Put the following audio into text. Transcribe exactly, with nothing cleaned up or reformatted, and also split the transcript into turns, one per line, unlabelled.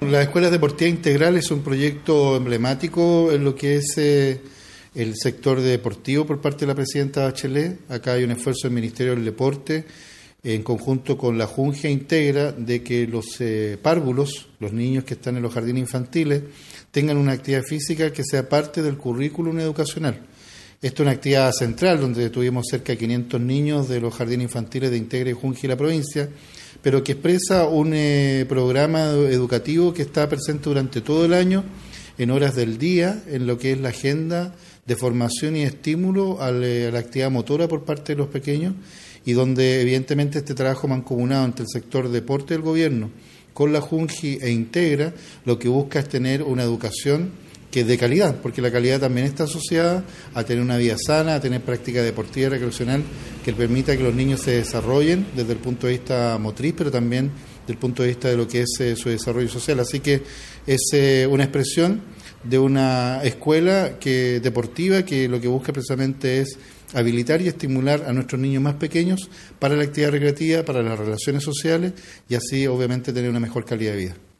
Las escuelas deportivas integrales es un proyecto emblemático en lo que es eh, el sector deportivo por parte de la presidenta Bachelet. Acá hay un esfuerzo del Ministerio del Deporte en conjunto con la Jungia Integra de que los eh, párvulos, los niños que están en los jardines infantiles, tengan una actividad física que sea parte del currículum educacional. Esto es una actividad central donde tuvimos cerca de quinientos niños de los jardines infantiles de Integra y Jungia y la provincia, pero que expresa un eh, programa educativo que está presente durante todo el año, en horas del día, en lo que es la agenda de formación y estímulo a la actividad motora por parte de los pequeños, y donde evidentemente este trabajo mancomunado entre el sector deporte del gobierno con la Junji e Integra, lo que busca es tener una educación que es de calidad, porque la calidad también está asociada a tener una vida sana, a tener práctica deportiva y recreacional que permita que los niños se desarrollen desde el punto de vista motriz, pero también desde el punto de vista de lo que es eh, su desarrollo social. Así que es eh, una expresión de una escuela que deportiva que lo que busca precisamente es habilitar y estimular a nuestros niños más pequeños para la actividad recreativa, para las relaciones sociales y así obviamente tener una mejor calidad de vida.